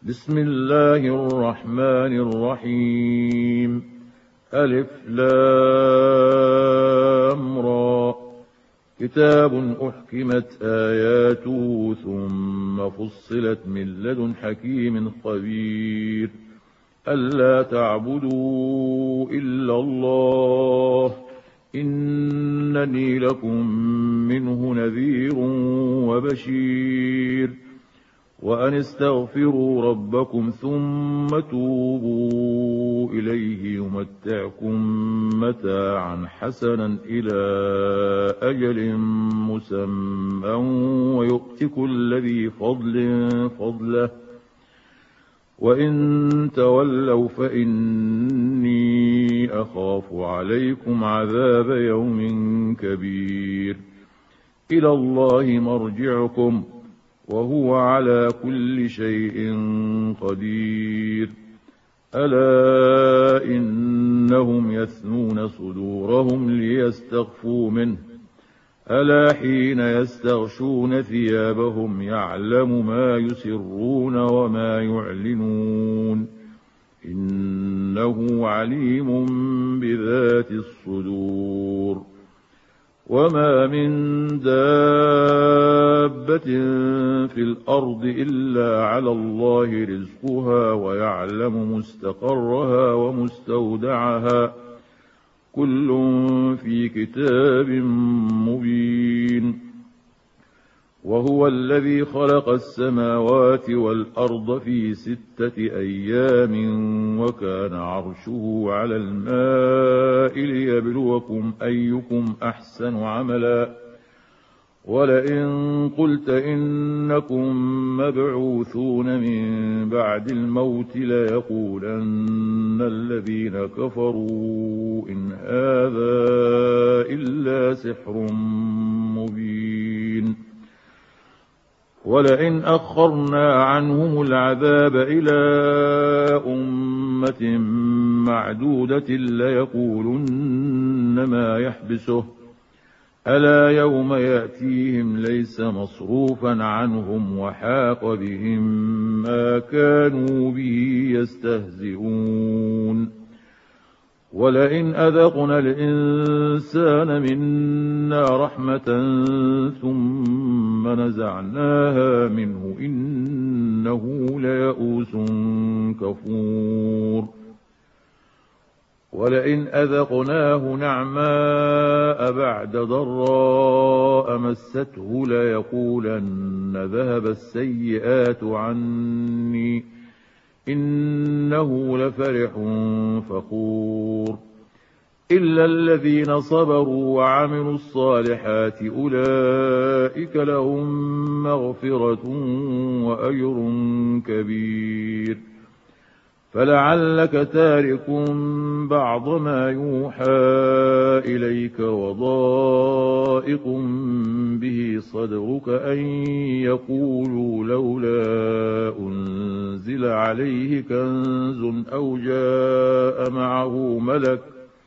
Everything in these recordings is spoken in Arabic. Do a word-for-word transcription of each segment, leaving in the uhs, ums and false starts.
بسم الله الرحمن الرحيم. ألف لام را. كتاب أحكمت آياته ثم فصلت من لدن حكيم خبير. ألا تعبدوا إلا الله إنني لكم منه نذير وبشير. وأن استغفروا ربكم ثم توبوا إليه يمتعكم متاعا حسنا إلى أجل مسمى ويؤت كل ذي فضل فضله وإن تولوا فإني أخاف عليكم عذاب يوم كبير. إلى الله مرجعكم وهو على كل شيء قدير. ألا إنهم يثنون صدورهم ليستخفوا منه ألا حين يستغشون ثيابهم يعلم ما يسرون وما يعلنون إنه عليم بذات الصدور. وما من دابة في الأرض إلا على الله رزقها ويعلم مستقرها ومستودعها كل في كتاب مبين. وهو الذي خلق السماوات والأرض في ستة أيام وكان عرشه على الماء ليبلوكم أيكم أحسن عملا. ولئن قلت إنكم مبعوثون من بعد الموت ليقولن الذين كفروا إن هذا إلا سحر مبين. ولئن أخرنا عنهم العذاب إلى أمة معدودة ليقولن ما يحبسه ألا يوم يأتيهم ليس مصروفا عنهم وحاق بهم ما كانوا به يستهزئون. ولئن أذقنا الإنسان منا رحمة ثم نزعناها منه إنه ليئوس كفور. ولئن أذقناه نعماء بعد ضراء مسته ليقولن ذهب السيئات عني إنه لفرح فخور. إلا الذين صبروا وعملوا الصالحات أولئك لهم مغفرة وأجر كبير. فلعلك تارك بعض ما يوحى إليك وضائق به صدرك أن يقولوا لولا أنزل عليه كنز أو جاء معه ملك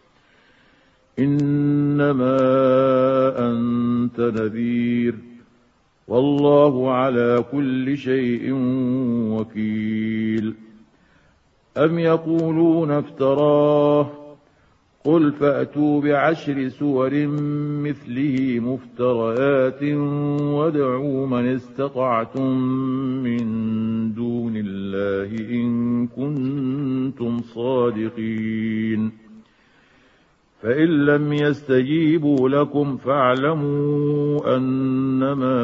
إنما أنت نذير والله على كل شيء وكيل. أم يقولون افتراه قل فأتوا بعشر سور مثله مفتريات وادعوا من استطعتم من دون الله إن كنتم صادقين. فإن لم يستجيبوا لكم فاعلموا أنما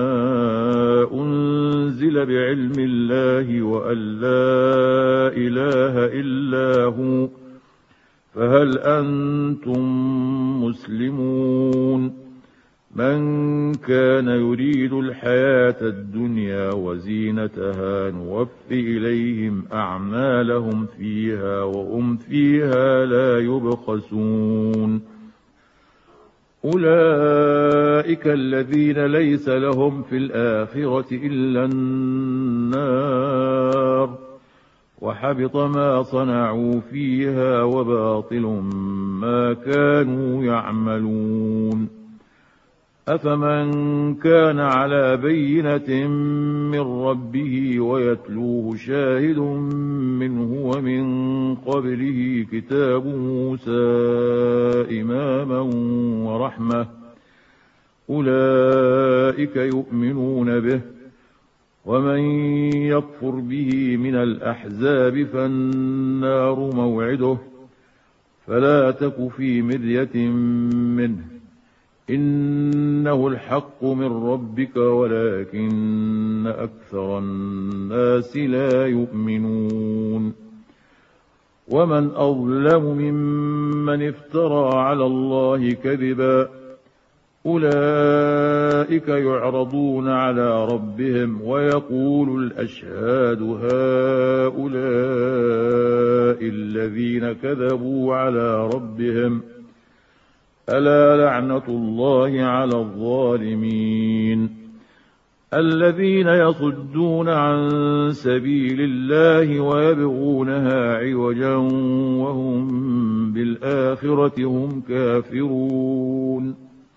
أنزل بعلم الله وأن لا إله إلا هو فهل أنتم مسلمون. من كان يريد الحياة الدنيا وزينتها نوف إليهم أعمالهم فيها وهم فيها لا يبخسون. أولئك الذين ليس لهم في الآخرة إلا النار وحبط ما صنعوا فيها وباطل ما كانوا يعملون. أفمن كان على بينة من ربه ويتلوه شاهد منه ومن قبله كتاب موسى إماما ورحمة أولئك يؤمنون به ومن يكفر به من الأحزاب فالنار موعده فلا تك في مرية منه إنه الحق من ربك ولكن أكثر الناس لا يؤمنون ومن أظلم ممن افترى على الله كذبا أولئك يعرضون على ربهم ويقول الأشهاد هؤلاء الذين كذبوا على ربهم ألا لعنة الله على الظالمين الذين يصدون عن سبيل الله ويبغونها عوجا وهم بالآخرة هم كافرون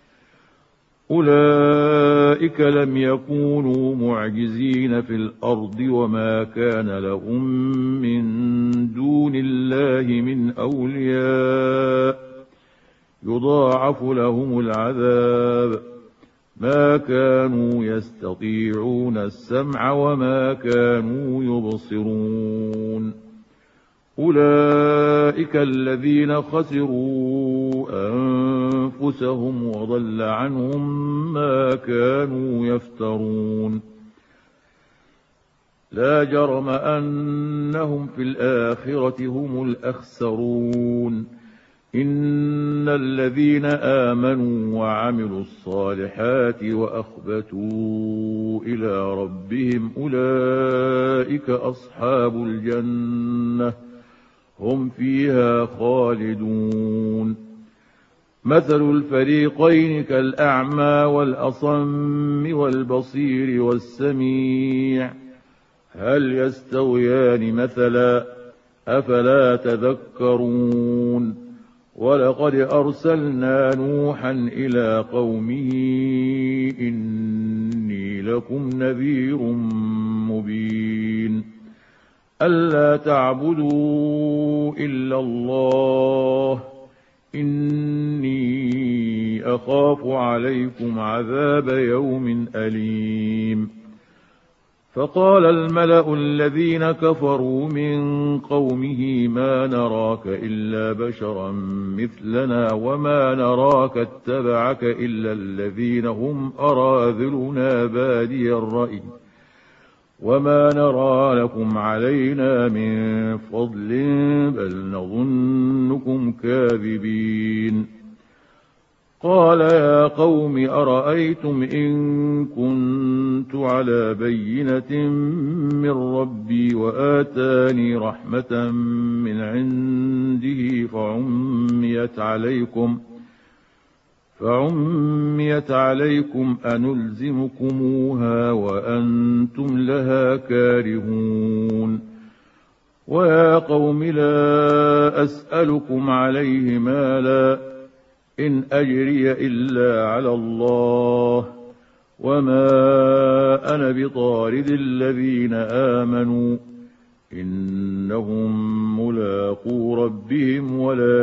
أولئك لم يكونوا معجزين في الأرض وما كان لهم من دون الله من أولياء يضاعف لهم العذاب ما كانوا يستطيعون السمع وما كانوا يبصرون أولئك الذين خسروا أنفسهم وضل عنهم ما كانوا يفترون لا جرم أنهم في الآخرة هم الأخسرون إن الذين آمنوا وعملوا الصالحات وأخبتوا إلى ربهم أولئك أصحاب الجنة هم فيها خالدون مثل الفريقين كالأعمى والأصم والبصير والسميع هل يستويان مثلا أفلا تذكرون ولقد أرسلنا نوحا إلى قومه إني لكم نذير مبين ألا تعبدوا إلا الله إني أخاف عليكم عذاب يوم أليم فقال الملأ الذين كفروا من قومه ما نراك إلا بشرا مثلنا وما نراك اتبعك إلا الذين هم أراذلنا بادي الرأي وما نرى لكم علينا من فضل بل نظنكم كاذبين قال يا قوم أرأيتم إن كنت على بينة من ربي وآتاني رحمة من عنده فعميت عليكم فعميت عليكم أنلزمكموها وأنتم لها كارهون ويا قوم لا أسألكم عليه مالا إن أجري إلا على الله وما أنا بطارد الذين آمنوا إنهم ملاقو ربهم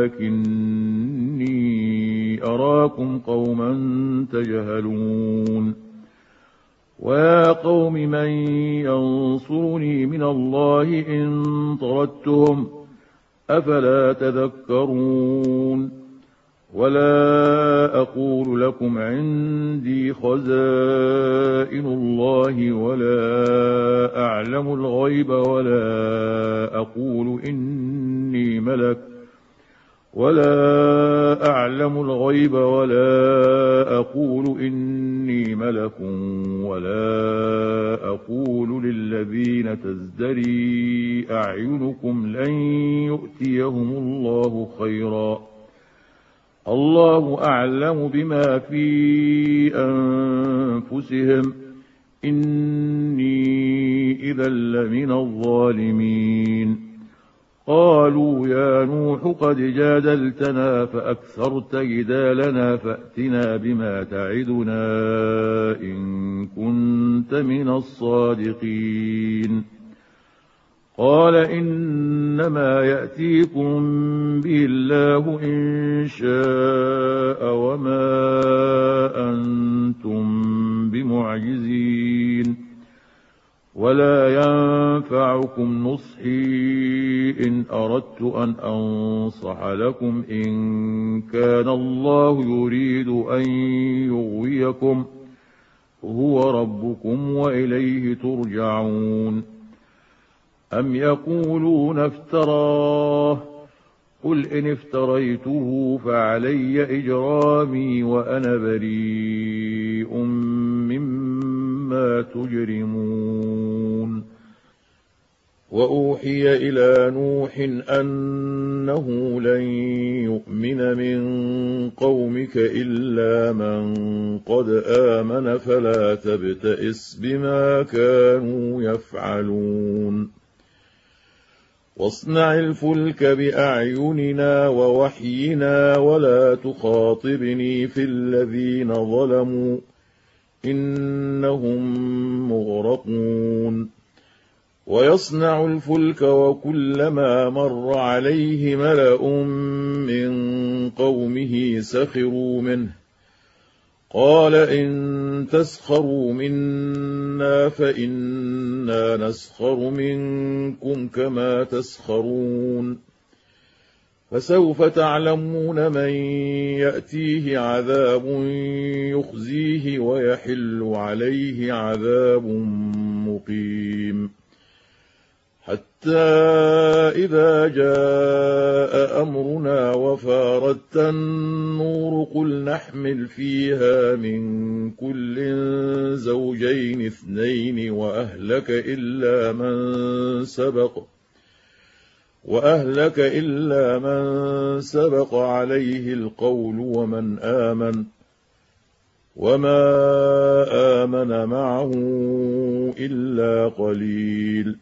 ولكني أراكم قوما تجهلون ويا قوم من ينصرني من الله إن طردتهم أفلا تذكرون ولا أقول لكم عندي خزائن الله ولا أعلم الغيب ولا أقول إني ملك ولا أعلم الغيب ولا أقول إني ملك ولا أقول للذين تزدري أعينكم لن يؤتيهم الله خيرا الله أعلم بما في أنفسهم إني إذا لمن الظالمين قالوا يا نوح قد جادلتنا فأكثرت جدالنا فأتنا بما تعدنا إن كنت من الصادقين. قال إنما يأتيكم به الله إن شاء وما أنتم بمعجزين ولا ينفعكم نصحي إن أردت أن أنصح لكم إن كان الله يريد أن يغويكم هو ربكم وإليه ترجعون. أم يقولون افتراه قل إن افتريته فعلي إجرامي وأنا بريء مما تجرمون. وأوحي إلى نوح أنه لن يؤمن من قومك إلا من قد آمن فلا تبتئس بما كانوا يفعلون. واصنع الفلك بأعيننا ووحينا ولا تخاطبني في الذين ظلموا إنهم مغرقون. ويصنع الفلك وكلما مر عليه ملأ من قومه سخروا منه قال إن تسخروا منا فإنا نسخر منكم كما تسخرون. فسوف تعلمون من يأتيه عذاب يخزيه ويحل عليه عذاب مقيم. حتى إذا جاء أمرنا وفارت النور قل نحمل فيها من كل زوجين اثنين وأهلك إلا من سبق وأهلك إلا من سبق عليه القول ومن آمن وما آمن معه إلا قليل.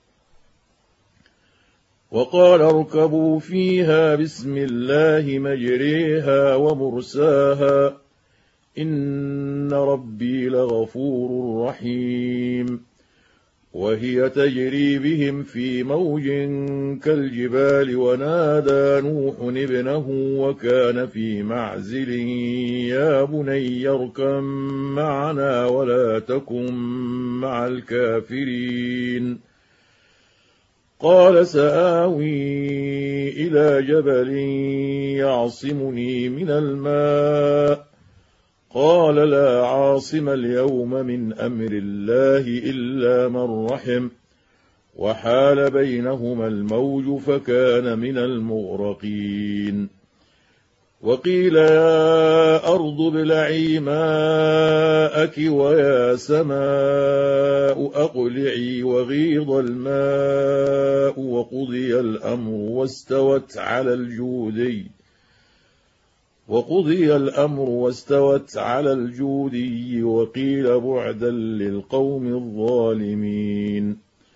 وقال اركبوا فيها بسم الله مجريها ومرساها إن ربي لغفور رحيم. وهي تجري بهم في موج كالجبال ونادى نوح ابنه وكان في معزل يا بني اركب معنا ولا تكن مع الكافرين. قال سآوي إلى جبل يعصمني من الماء قال لا عاصم اليوم من أمر الله إلا من رحم وحال بينهما الموج فكان من المغرقين. وقيل يا أرض ابلعي ماءك ويا سماء أقلعي وغيض الماء وقضي الأمر واستوت على الجودي وقضي الأمر واستوت على الجودي وقيل بعدا للقوم الظالمين.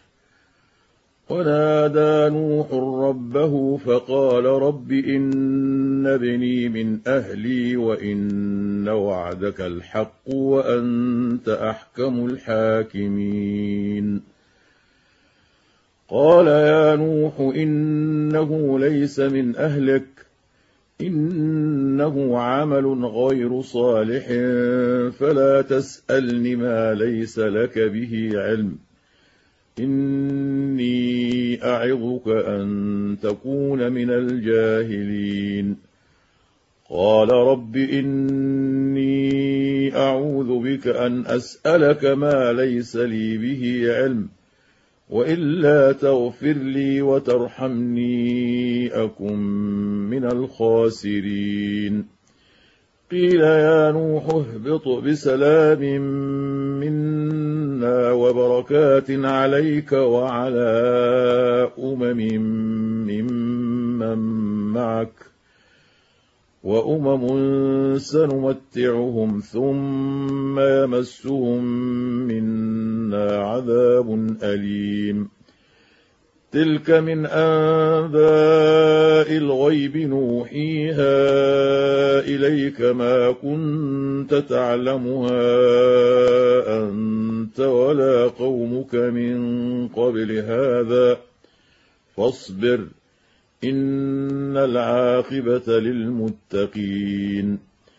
ونادى نوح ربه فقال رب إن ابني من أهلي وإن وعدك الحق وأنت أحكم الحاكمين. قال يا نوح إنه ليس من أهلك إنه عمل غير صالح فلا تسألني ما ليس لك به علم إني أعظك أن تكون من الجاهلين. قال رب إني أعوذ بك أن أسألك ما ليس لي به علم وإلا تغفر لي وترحمني أكن من الخاسرين. قيل يا نوح اهبط بسلام منا وبركات عليك وعلى أمم ممن معك وأمم سنمتعهم ثم يمسهم منا عذاب أليم. تلك من أنباء الغيب نوحيها إليك ما كنت تعلمها أنت ولا قومك من قبل هذا فاصبر إن العاقبة للمتقين.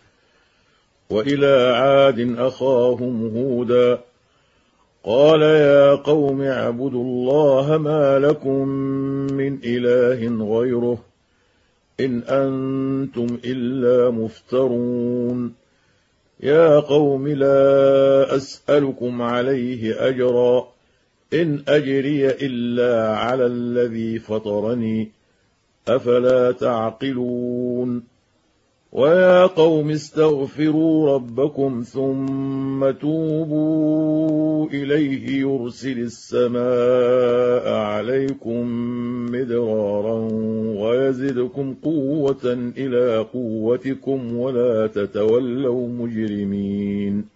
وإلى عاد أخاهم هودا قال يا قوم اعبدوا الله ما لكم من إله غيره إن أنتم إلا مفترون. يا قوم لا أسألكم عليه أجرا إن أجري إلا على الذي فطرني أفلا تعقلون. ويا قوم استغفروا ربكم ثم توبوا إليه يرسل السماء عليكم مدرارا ويزدكم قوة إلى قوتكم ولا تتولوا مجرمين.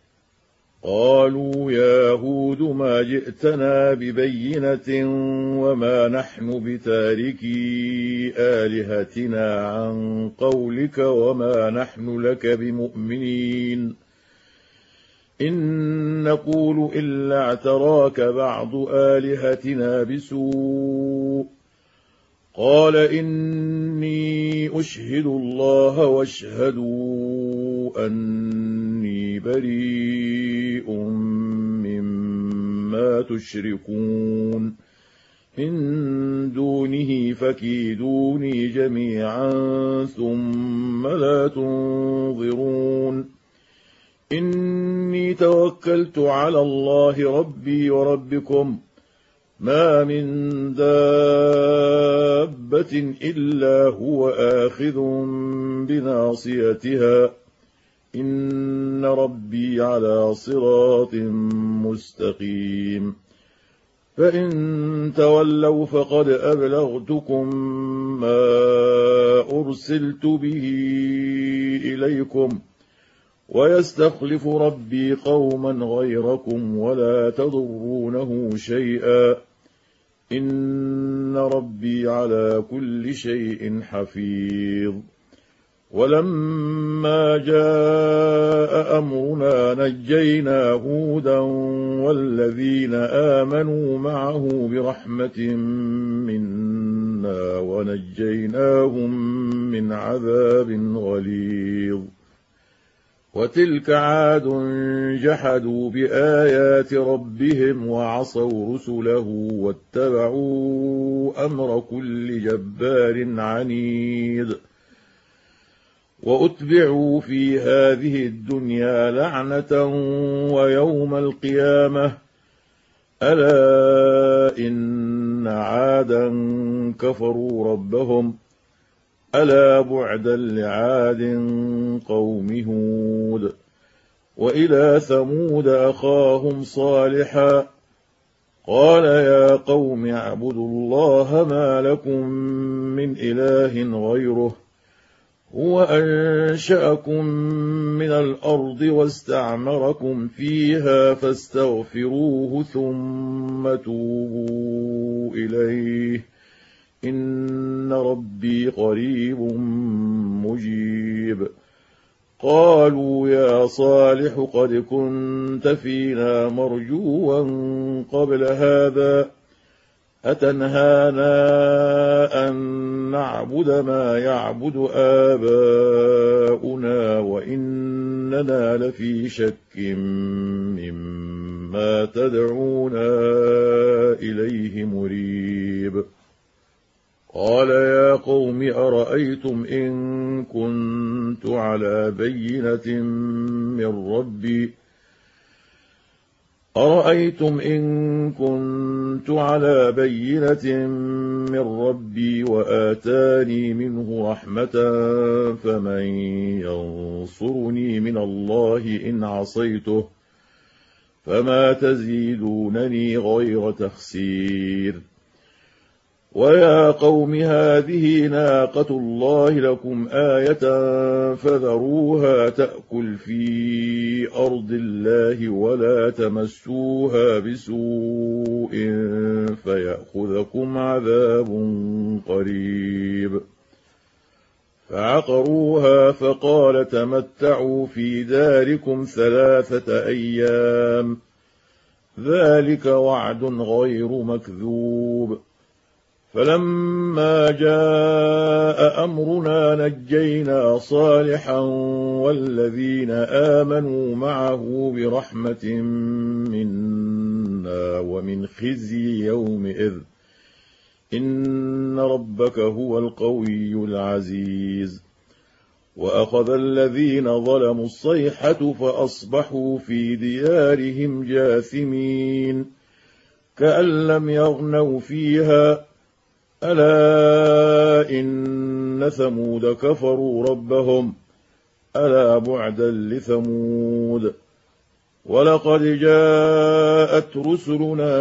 قالوا يا هود ما جئتنا ببينة وما نحن بتاركي آلهتنا عن قولك وما نحن لك بمؤمنين إن نقول إلا اعتراك بعض آلهتنا بسوء. قال إني أشهد الله واشهدوا أني بريء مما تشركون من دونه فكيدوني جميعا ثم لا تنظرون. إني توكلت على الله ربي وربكم ما من دابة إلا هو آخذ بناصيتها إن ربي على صراط مستقيم. فإن تولوا فقد أبلغتكم ما أرسلت به إليكم ويستخلف ربي قوما غيركم ولا تضرونه شيئا إن ربي على كل شيء حفيظ. ولما جاء أمرنا نجينا هودا والذين آمنوا معه برحمة منا ونجيناهم من عذاب غليظ. وتلك عاد جحدوا بآيات ربهم وعصوا رسله واتبعوا أمر كل جبار عنيد. وأتبعوا في هذه الدنيا لعنة ويوم القيامة ألا إن عادا كفروا ربهم ألا بعدا لعاد قوم هود. وإلى ثمود أخاهم صالحا قال يا قوم اعبدوا الله ما لكم من إله غيره هو أنشأكم من الأرض واستعمركم فيها فاستغفروه ثم توبوا إليه إن ربي قريب مجيب. قالوا يا صالح قد كنت فينا مرجوا قبل هذا أتنهانا أن نعبد ما يعبد آباؤنا وإننا لفي شك مما تدعونا إليه مريب. قال يا قوم أرأيتم إن كنت على بينة من ربي أرأيتم إن كنت على بينة من ربي وآتاني منه رحمة فمن ينصرني من الله إن عصيته فما تزيدونني غير تخسير. ويا قوم هذه ناقة الله لكم آية فذروها تأكل في أرض الله ولا تمسوها بسوء فيأخذكم عذاب قريب. فعقروها فقال تمتعوا في داركم ثلاثة أيام ذلك وعد غير مكذوب. فلما جاء أمرنا نجينا صالحا والذين آمنوا معه برحمة منا ومن خزي يومئذ إن ربك هو القوي العزيز. وأخذ الذين ظلموا الصيحة فأصبحوا في ديارهم جاثمين كأن لم يغنوا فيها ألا إن ثمود كفروا ربهم ألا بعدا لثمود. ولقد جاءت رسلنا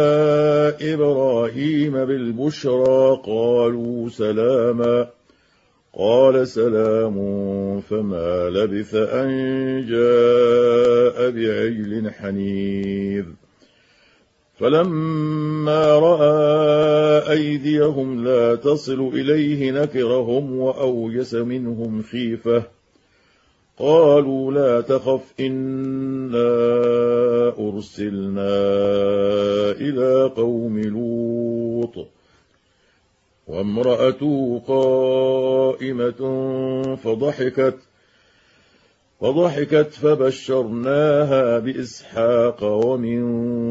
إبراهيم بالبشرى قالوا سلاما قال سلام فما لبث أن جاء بعجل حنيذ. فلما رأى أيديهم لا تصل إليه نكرهم وأوجس منهم خيفة قالوا لا تخف إنا أرسلنا إلى قوم لوط وامرأته قائمة فضحكت فضحكت فبشرناها بإسحاق ومن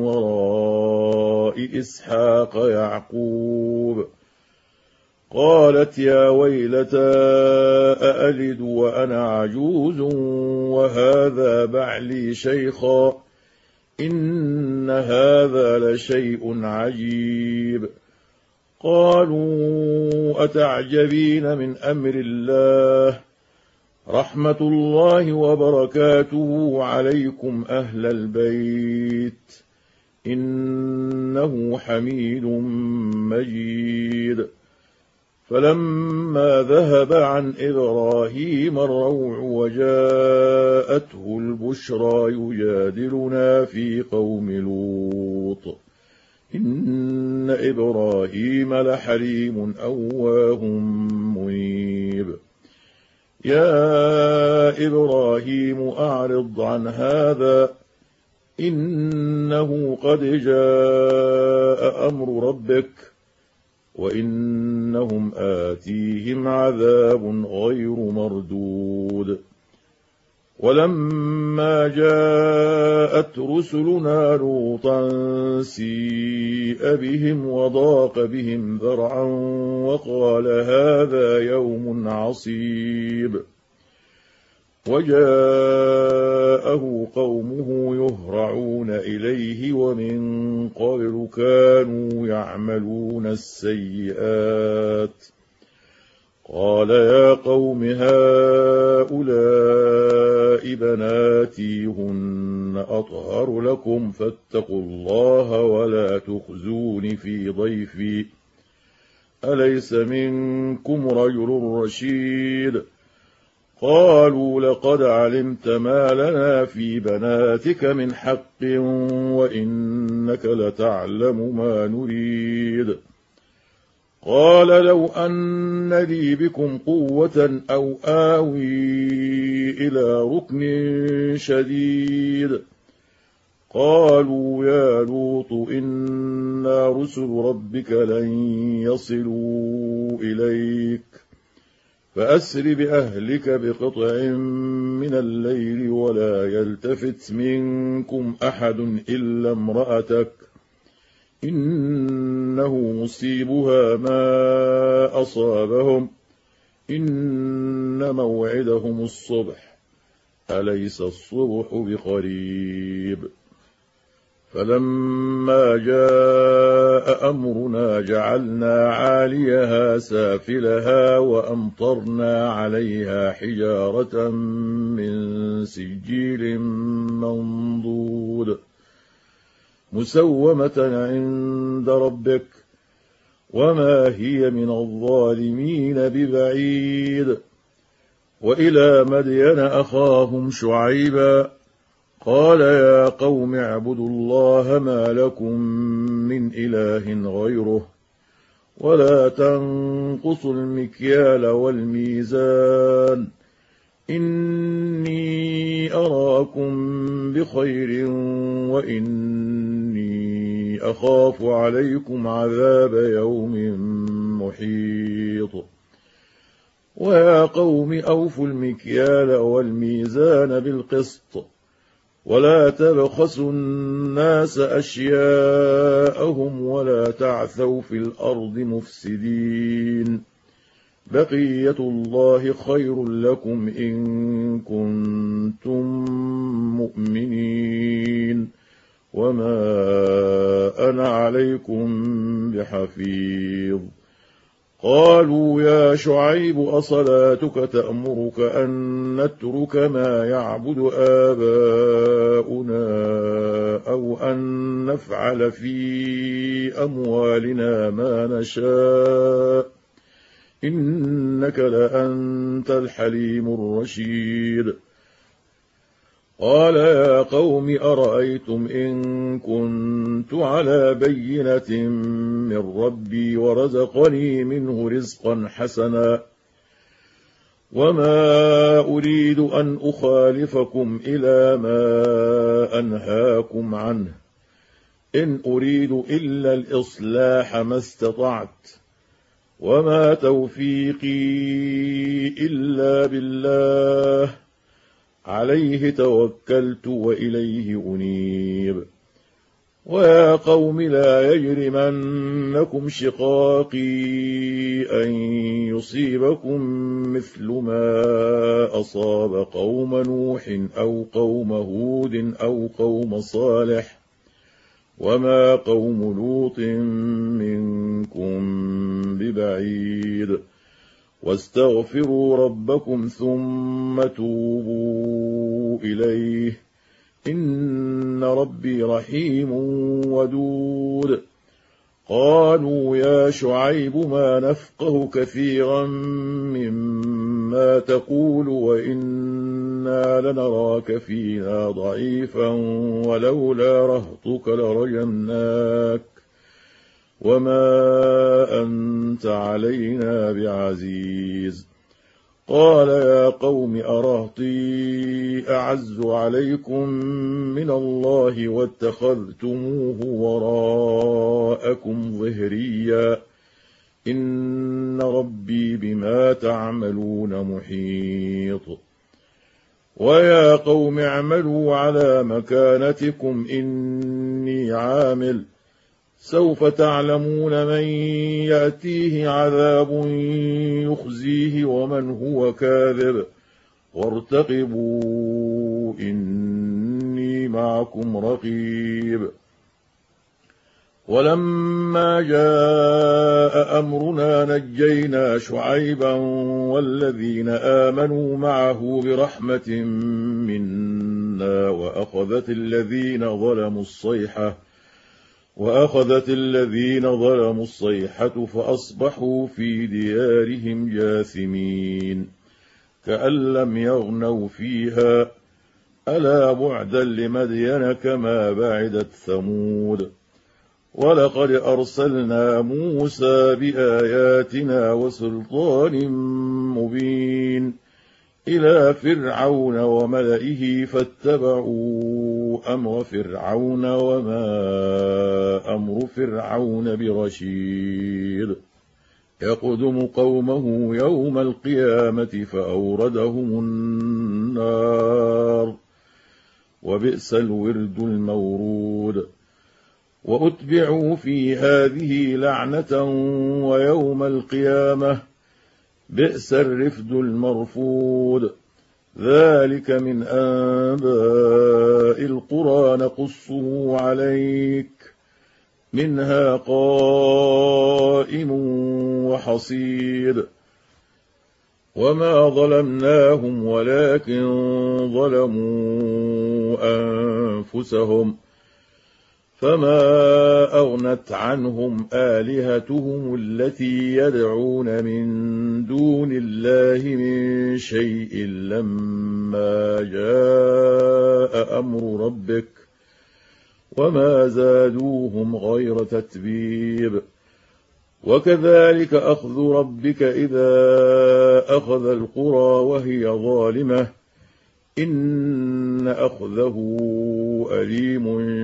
وراء إسحاق يعقوب. قالت يا ويلتى أألد وأنا عجوز وهذا بعلي شيخا إن هذا لشيء عجيب. قالوا أتعجبين من أمر الله رحمة الله وبركاته عليكم أهل البيت إنه حميد مجيد. فلما ذهب عن إبراهيم الروع وجاءته البشرى يجادلنا في قوم لوط إن إبراهيم لحليم أواه منيب. يا إبراهيم أعرض عن هذا إنه قد جاء أمر ربك وإنهم آتيهم عذاب غير مردود. ولما جاءت رسلنا لوطا سيء بهم وضاق بهم ذرعا وقال هذا يوم عصيب. وجاءه قومه يهرعون إليه ومن قبل كانوا يعملون السيئات. قال يا قوم هؤلاء بناتي هن أطهر لكم فاتقوا الله ولا تخزون في ضيفي أليس منكم رجل رشيد. قالوا لقد علمت ما لنا في بناتك من حق وإنك لتعلم ما نريد. قال لو أن لي بكم قوة أو آوي إلى ركن شديد. قالوا يا لوط إنا رسل ربك لن يصلوا إليك فأسر بأهلك بقطع من الليل ولا يلتفت منكم أحد إلا امرأتك إنه مصيبها ما أصابهم إن موعدهم الصبح أليس الصبح بقريب. فلما جاء أمرنا جعلنا عاليها سافلها وأمطرنا عليها حجارة من سجيل منضود مسومة عند ربك وما هي من الظالمين ببعيد. وإلى مدين أخاهم شعيبا قال يا قوم اعبدوا الله ما لكم من إله غيره ولا تنقصوا المكيال والميزان إني أراكم بخير وإني أخاف عليكم عذاب يوم محيط. ويا قوم أوفوا المكيال والميزان بالقسط ولا تبخسوا الناس أشياءهم ولا تعثوا في الأرض مفسدين بقية الله خير لكم إن كنتم مؤمنين وما أنا عليكم بحفيظ. قالوا يا شعيب أصلاتك تأمرك أن نترك ما يعبد آباؤنا أو أن نفعل في أموالنا ما نشاء إنك لأنت الحليم الرشيد. قال يا قوم أرأيتم إن كنت على بينة من ربي ورزقني منه رزقا حسنا وما أريد أن أخالفكم إلى ما أنهاكم عنه إن أريد إلا الإصلاح ما استطعت وما توفيقي إلا بالله عليه توكلت وإليه أنيب. ويا قوم لا يجرمنكم شقاقي أن يصيبكم مثل ما أصاب قوم نوح أو قوم هود أو قوم صالح وما قوم لوط منكم ببعيد. واستغفروا ربكم ثم توبوا إليه إن ربي رحيم ودود. قالوا يا شعيب ما نفقه كثيرا مما تقول وإنا لنراك فينا ضعيفا ولولا رهطك لرجمناك وما أنت علينا بعزيز. قال يا قوم أرهطي أعز عليكم من الله واتخذتموه وراءكم ظهريا إن ربي بما تعملون محيط. ويا قوم اعملوا على مكانتكم إني عامل سوف تعلمون من يأتيه عذاب يخزيه ومن هو كاذب وارتقبوا إني معكم رقيب. ولما جاء أمرنا نجينا شعيبا والذين آمنوا معه برحمة منا وأخذت الذين ظلموا الصيحة وأخذت الذين ظلموا الصيحة فأصبحوا في ديارهم جاثمين كأن لم يغنوا فيها ألا بعدا لمدين كما بعدت ثمود. ولقد أرسلنا موسى بآياتنا وسلطان مبين إلى فرعون وملئه فاتبعوا أمر فرعون وما أمر فرعون برشيد. يقدم قومه يوم القيامة فأوردهم النار وبئس الورد المورود. وأتبعوا في هذه لعنة ويوم القيامة بئس الرفد المرفود. ذلك من أنباء القرى نقصه عليك منها قائم وحصيد. وما ظلمناهم ولكن ظلموا أنفسهم فما أغنت عنهم آلهتهم التي يدعون من دون الله من شيء لما جاء أمر ربك وما زادوهم غير تتبيب وكذلك أخذ ربك إذا أخذ القرى وهي ظالمة إن أخذه أليم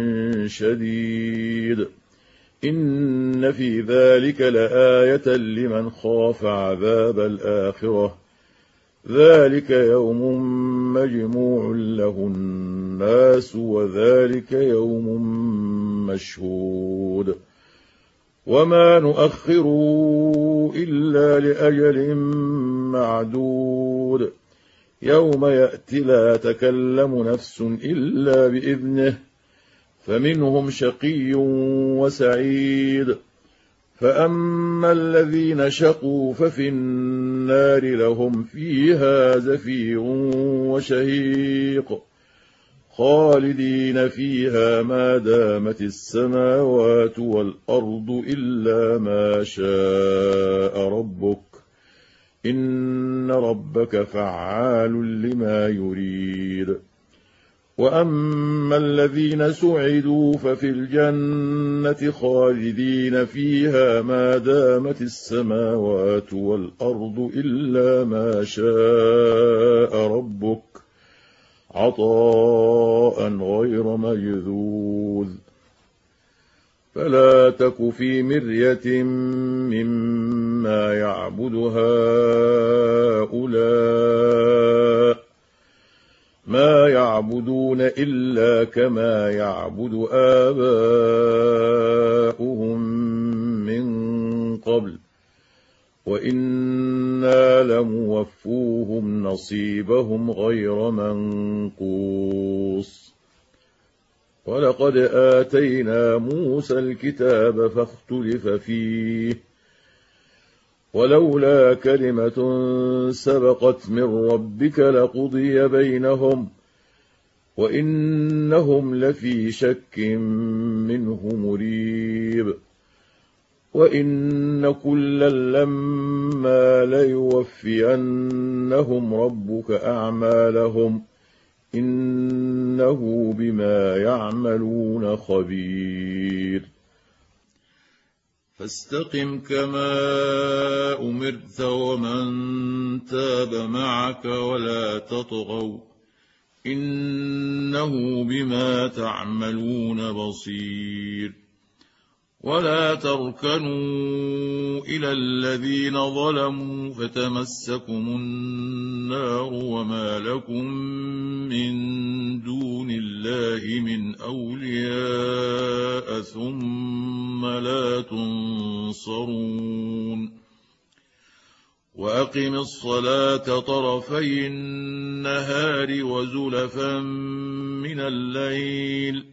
شديد إن في ذلك لآية لمن خاف عذاب الآخرة ذلك يوم مجموع له الناس وذلك يوم مشهود وما نؤخر إلا لأجل معدود يوم يأتي لا تكلم نفس إلا بإذنه فمنهم شقي وسعيد فأما الذين شقوا ففي النار لهم فيها زفير وشهيق خالدين فيها ما دامت السماوات والأرض إلا ما شاء ربك إن ربك فعال لما يريد وأما الذين سعدوا ففي الجنة خالدين فيها ما دامت السماوات والأرض إلا ما شاء ربك عطاء غير مجذوذ فلا تك في مرية مما يعبد هؤلاء ما يعبدون إلا كما يعبد آباؤهم من قبل وإنا لموفوهم نصيبهم غير منقوص ولقد آتينا موسى الكتاب فاختلف فيه ولولا كلمة سبقت من ربك لقضي بينهم وإنهم لفي شك منه مريب وإن كلا لما ليوفينهم ربك أعمالهم إنه بما يعملون خبير فاستقم كما أمرت ومن تاب معك ولا تطغوا إنه بما تعملون بصير ولا تركنوا إلى الذين ظلموا فتمسكم النار وما لكم من دون الله من أولياء ثم لا تنصرون وأقم الصلاة طرفي النهار وزلفا من الليل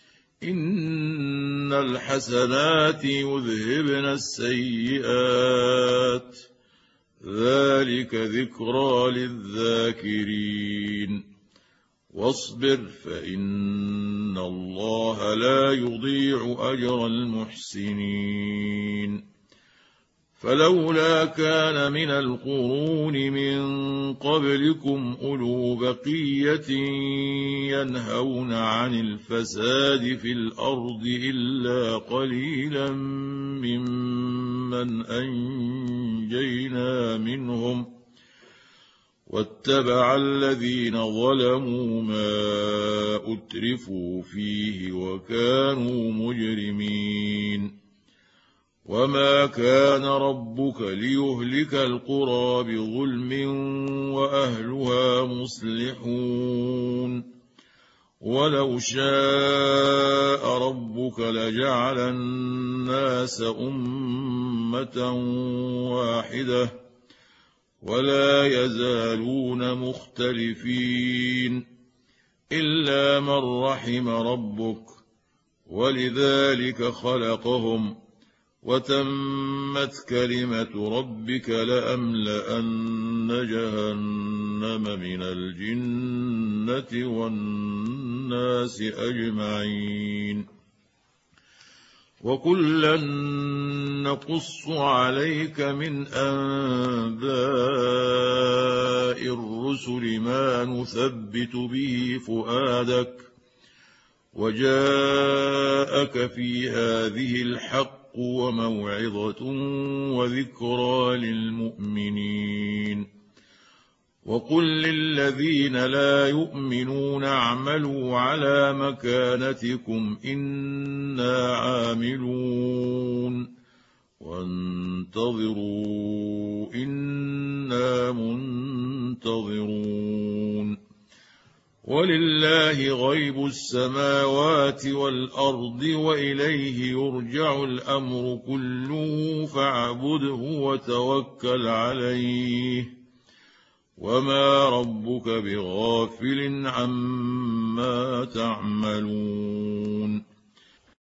إن الحسنات يذهبن السيئات ذلك ذكرى للذاكرين واصبر فإن الله لا يضيع أجر المحسنين فلولا كان من القرون من قبلكم أولو بقية ينهون عن الفساد في الأرض إلا قليلا ممن أنجينا منهم واتبع الذين ظلموا ما أترفوا فيه وكانوا مجرمين وما كان ربك ليهلك القرى بظلم وأهلها مصلحون ولو شاء ربك لجعل الناس أمة واحدة ولا يزالون مختلفين إلا من رحم ربك ولذلك خلقهم وتمت كلمة ربك لأملأن جهنم من الجنة والناس أجمعين وكلا نقص عليك من أنباء الرسل ما نثبت به فؤادك وجاءك في هذه الحق وموعظة وذكرى للمؤمنين وقل للذين لا يؤمنون اعملوا على مكانتكم إنا عاملون وانتظروا إنا منتظرون ولله غيب السماوات والأرض وإليه يرجع الأمر كله فاعبده وتوكل عليه وما ربك بغافل عما تعملون